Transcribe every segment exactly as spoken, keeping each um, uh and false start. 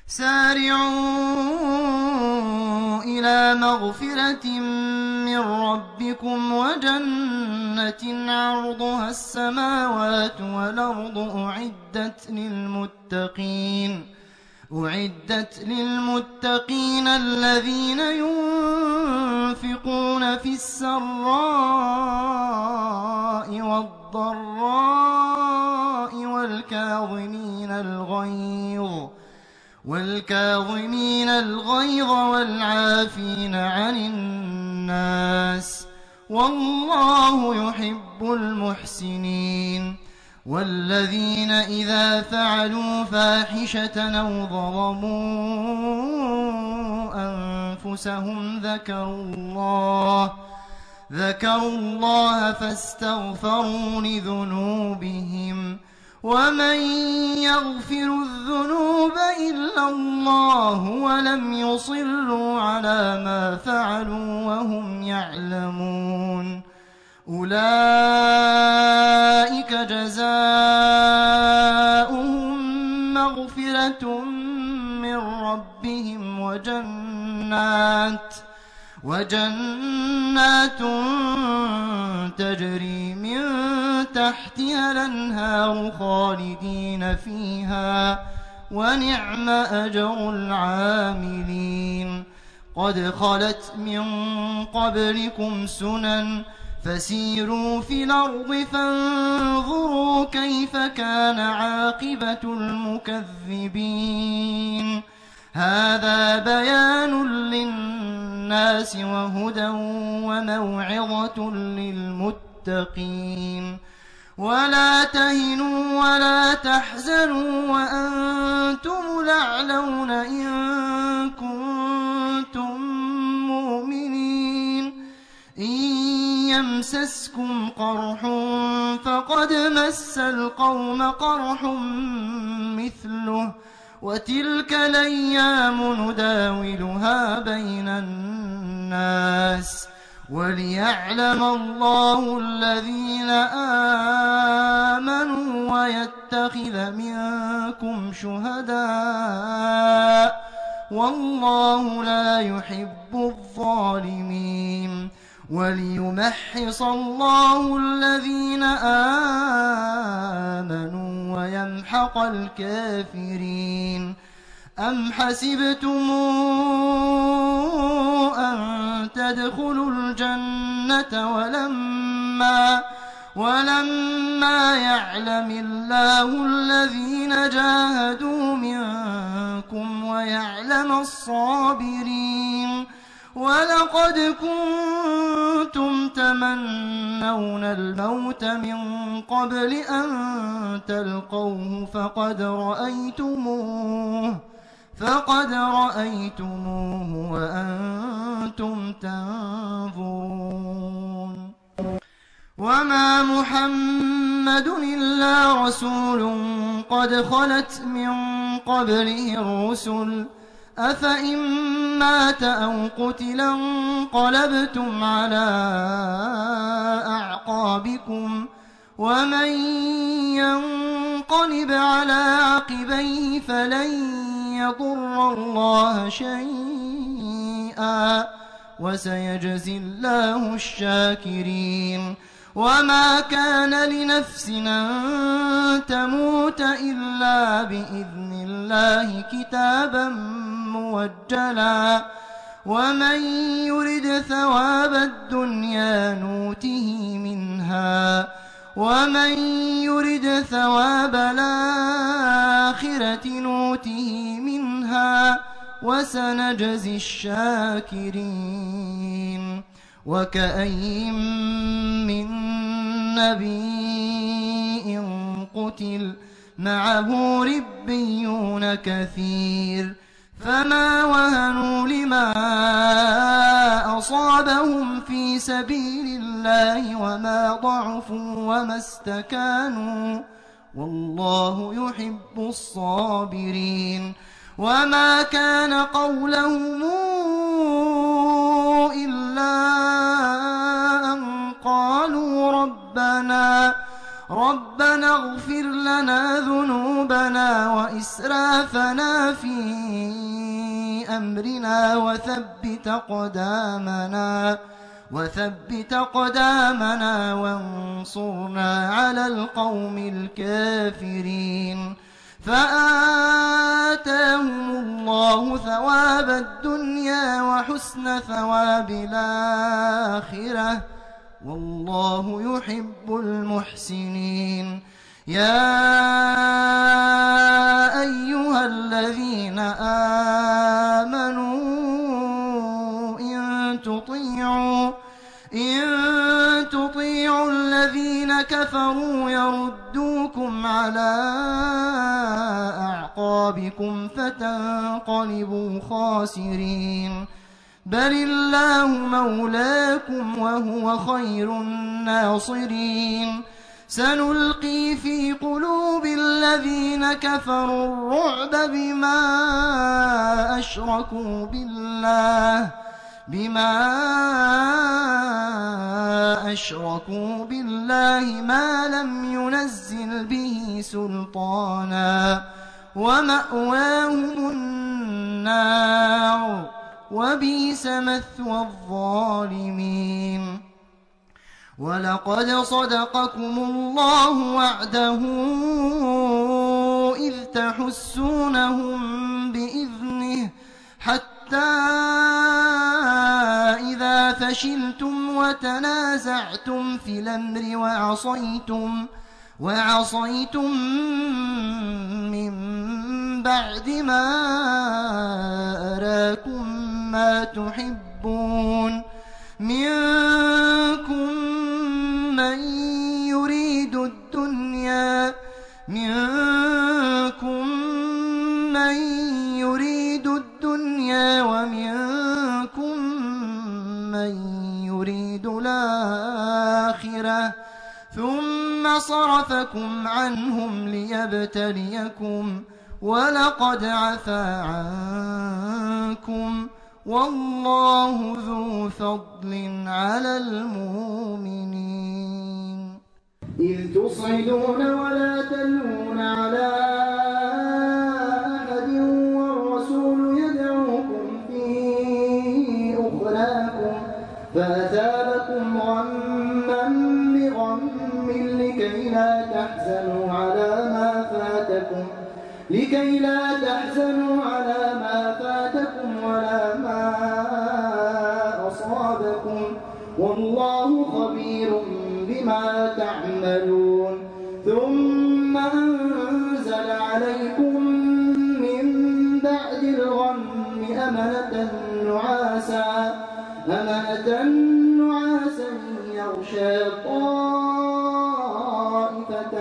سارعوا إلى مغفرة من ربكم وجنة عرضها السماوات والأرض أعدت للمتقين أعدت للمتقين الذين ينفقون في السراء والضراء والكاظمين الغيظ والكاظمين الغيظ والعافين عن الناس والله يحب المحسنين. والذين إذا فعلوا فاحشة أو ظلموا أنفسهم ذكروا الله ذكروا الله فاستغفروا لذنوبهم ومن يغفر الذنوب إلا الله ولم يصروا على ما فعلوا وهم يعلمون أولئك جزاؤهم مغفرة من ربهم وجنات وجنات تجري من تحتها الأنهار خالدين فيها ونعم أجر العاملين. قد خلت من قبلكم سنن فسيروا في الأرض فانظروا كيف كان عاقبة المكذبين. هذا بيان للناس وهدى وموعظة للمتقين. ولا تهنوا ولا تحزنوا وأنتم الأعلون إن كنتم مؤمنين. إن يمسسكم قرح فقد مس القوم قرح مثله وتلك الأيام نداولها بين الناس وليعلم الله الذين آمنوا ويتخذ منكم شهداء والله لا يحب الظالمين. وليمحص الله الذين آمنوا ويمحق الكافرين. أم حسبتم أن تدخلوا الجنة ولما ولما يعلم الله الذين جاهدوا منكم ويعلم الصابرين. ولقد كنتم تمنون الموت من قبل أن تلقوه فقد رأيتموه فقد رأيتموه وأنتم تنظرون. وما محمد إلا رسول قد خلت من قبله الرسل أفإن مات أو قتل انقلبتم على أعقابكم ومن ينقلب على عقبيه فلن يضر الله شيئا وسيجزي الله الشاكرين. وما كان لنفس أن تموت إلا بإذن الله كتابا موجلا ومن يرد ثواب الدنيا نوته منها ومن يرد ثواب الآخرة نوته منها وسنجزي الشاكرين. وكأين من نبي قتل معه ربيون كثير فما وهنوا لما أصابهم في سبيل الله وما ضعفوا وما استكانوا والله يحب الصابرين. وما كان قولهم إلا أن قالوا ربنا ربنا اغفر لنا ذنوبنا وإسرافنا في أمرنا وثبت أقدامنا وثبت أقدامنا وانصرنا على القوم الكافرين. فآتاهم الله ثواب الدنيا وحسن ثواب الآخرة والله يحب المحسنين. يا أيها الذين آمنوا إن تطيعوا إن تطيعوا الذين كفروا يردوكم على أعقابكم فتنقلبوا خاسرين. بل الله مولاكم وهو خير الناصرين. سنلقي في قلوب الذين كفروا الرعب بما أشركوا بالله بما أشركوا بالله ما لم ينزل به سلطانا ومأواهم النار وبئس مثوى الظالمين. ولقد صدقكم الله وعده إذ تحسونهم بإذنه حتى إذا فشلتم وتنازعتم في الأمر وعصيتم وعصيتم من بعد ما أراكم ما تحبون منكم من يريد الدنيا منكم من يريد الدنيا ومنكم من يريد الآخرة ثم صرفكم عنهم ليبتليكم ولقد عفا عنكم والله ذو فضل على المؤمنين. إذ تصعدون ولا تلوون على أحد والرسول يدعوكم في أخراكم فأثابكم غما بغم لكي لا تحزنوا على ما فاتكم لكي لا تحزنوا على ما فاتكم ولا ما أصابكم والله خبير بما تعملون. ثم أنزل عليكم من بعد الغم أمنة نعاسا أمنة نعاسا يغشى طائفة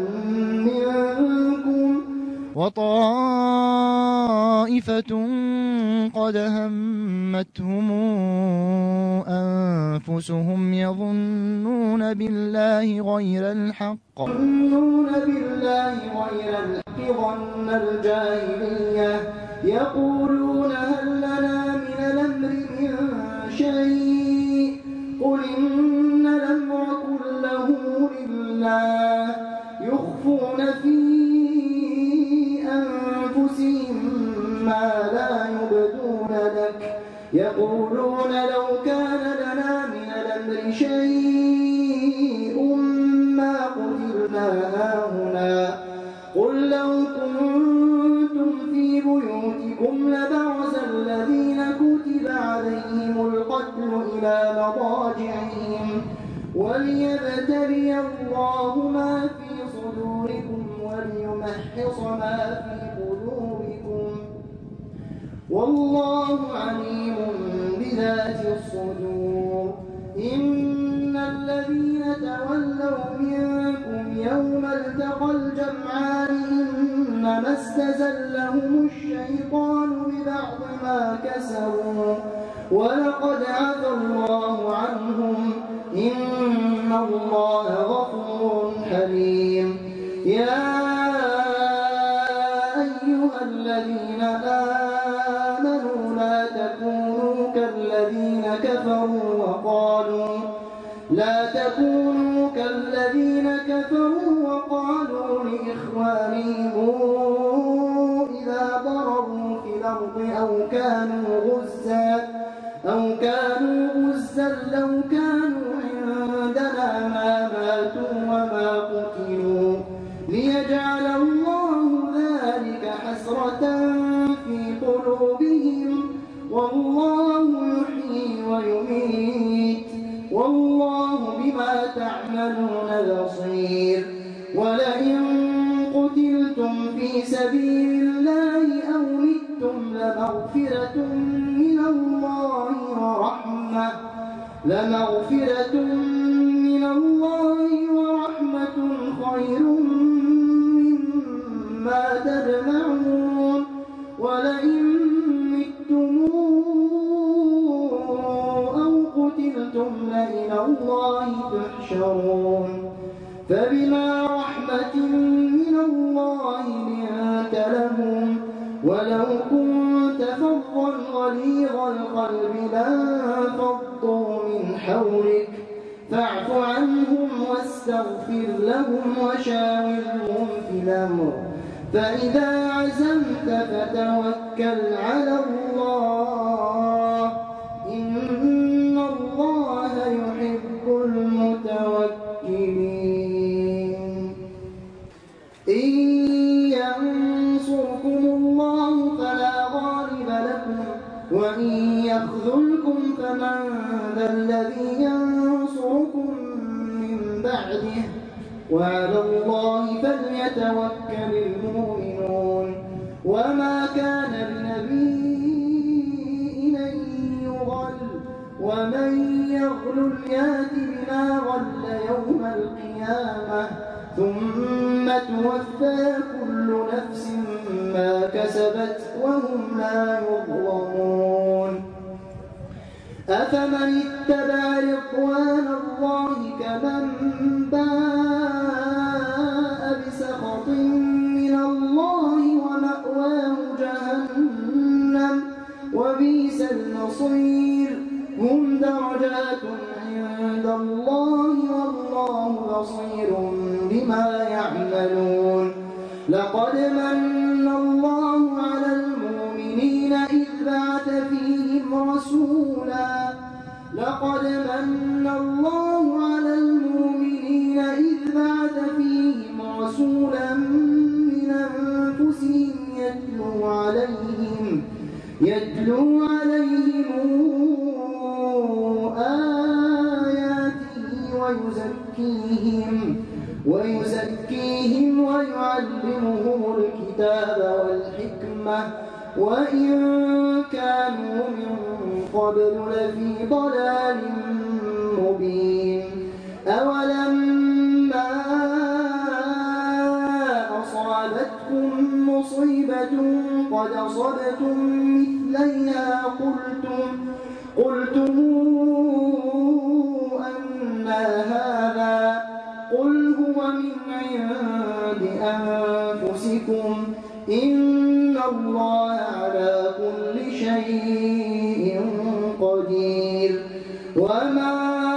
منكم وطائفة قد همتهم أنفسهم يظنون بالله غير الحق يظنون بالله غير الحق ظن الجاهلية يقولون هل لنا من الأمر من شيء قل إن الأمر كله لله يخفون في أنفسهم ما لا يبدون لك يقولون لو كان لنا من الأمر شيء ما قتلنا هاهنا قل لو كنتم في بيوتكم لبعث الذين كتب عليهم القتل إلى مضاجعهم وليبتلي الله ما في صدوركم وليمحص ما في قلوبكم والله عليم بذات الصدور. إن الذين تولوا منكم يوم التقى الجمعان إنما استزلهم الشيطان ببعض ما كسبوا ولقد عفا الله عنهم إن الله غفور حليم. يا أيها الذين آمنوا لا تكونوا كالذين كفروا وقالوا لا تكونوا كالذين كفروا وقالوا لإخوانهم إذا ضربوا في الأرض أو كانوا غزا أو كانوا غزا لو كانوا عندنا ما ماتوا وما قتلوا ليجعل الله ذلك حسرة في قلوبهم والله يحيي ويميت والله بما تعملون بصير. ولئن قتلتم في سبيل الله أو متم لمغفرة من الله ورحمة لمغفرة من الله ورحمة خير مما تجمعون. ولئن متم أو قتلتم لإلى الله تحشرون. فبما رحمة من الله لنت لهم ولو كنت فظا غليظ القلب لانفضوا من حولك فاعف عنهم واستغفر لهم وشاورهم في الأمر فإذا عزمت فتوكل على الله إن الله يحب المتوكلين. إن ينصركم الله فلا غالب لكم وإن يخذلكم فمن ذا الذي ينصركم من بعده وعلى الله فليتوكل المؤمنون. وما كان لنبي أن يغل ومن يغل يأت بما غل يوم القيامة ثم توفى كل نفس ما كسبت وهم لا يظلمون. أفمن اتبع رضوان الله كمن باء بسخط من الله ومأواه جهنم وبئس المصير. هم درجات عند الله والله بصير بما يعملون. لقد من الله على المؤمنين إذ بعث فيهم رسولا لقد من الله على المؤمنين إذ بعث فيهم رسولا من أنفسهم يتلو عليهم يتلو عليهم آياته ويزكيهم ويزكيهم ويعلمهم الكتاب والحكمة وإن كانوا من قبل لفي ضلال مبين. أولما أصابتكم مصيبة قد أصبتم مثليها قلتم قلتم أنى هذا قل هو من عند أنفسكم إن الله على كل شيء قدير. وما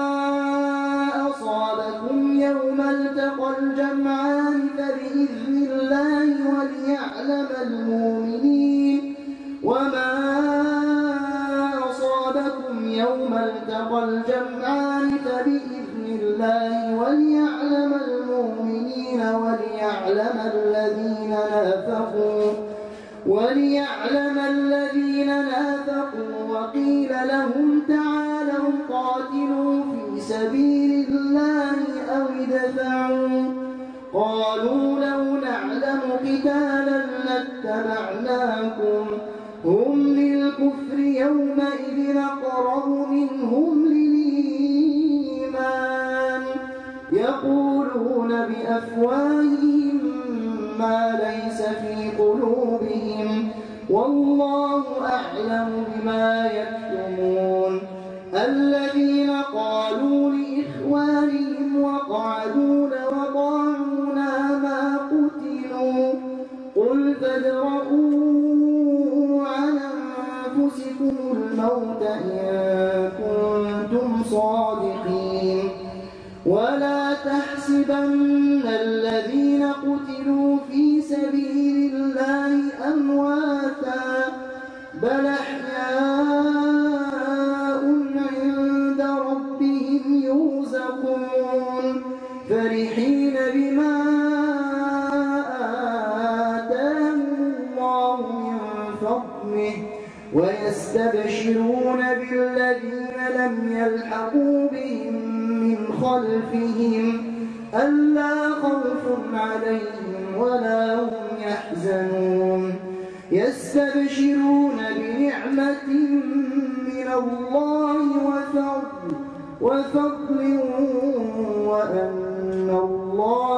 أصابكم يوم التقى الجمعان فبإذن الله وليعلم المؤمنين. وما أصابكم يوم التقى الجمعان فبإذن الله وليعلم المؤمنين وليعلم الذين نافقوا وليعلم الذين نافقوا وقيل لهم تعالوا قاتلوا في سبيل الله أو ادفعوا قالوا لو نعلم قتالا لاتبعناكم هم للكفر يومئذ أقرب منهم للإيمان يقولون بأفواههم ما ليس في قلوبهم والله أعلم بما يكتمون. الذين قالوا لإخوانهم وقعدوا وطاعونا ما قتلوا قل فادرءوا عن أنفسكم الموت إن كنتم صادقين ولا تحسبن الذين قتلوا في سبيل الله أمواتا بل أحياء عند ربهم يرزقون فرحين بما آتاهم الله من فضله ويستبشرون بالذين لم يلحقوا بهم من خلفهم ألا خوف عليهم ولا هم يحزنون يستبشرون بنعمة من الله وفضل وفضل وأن الله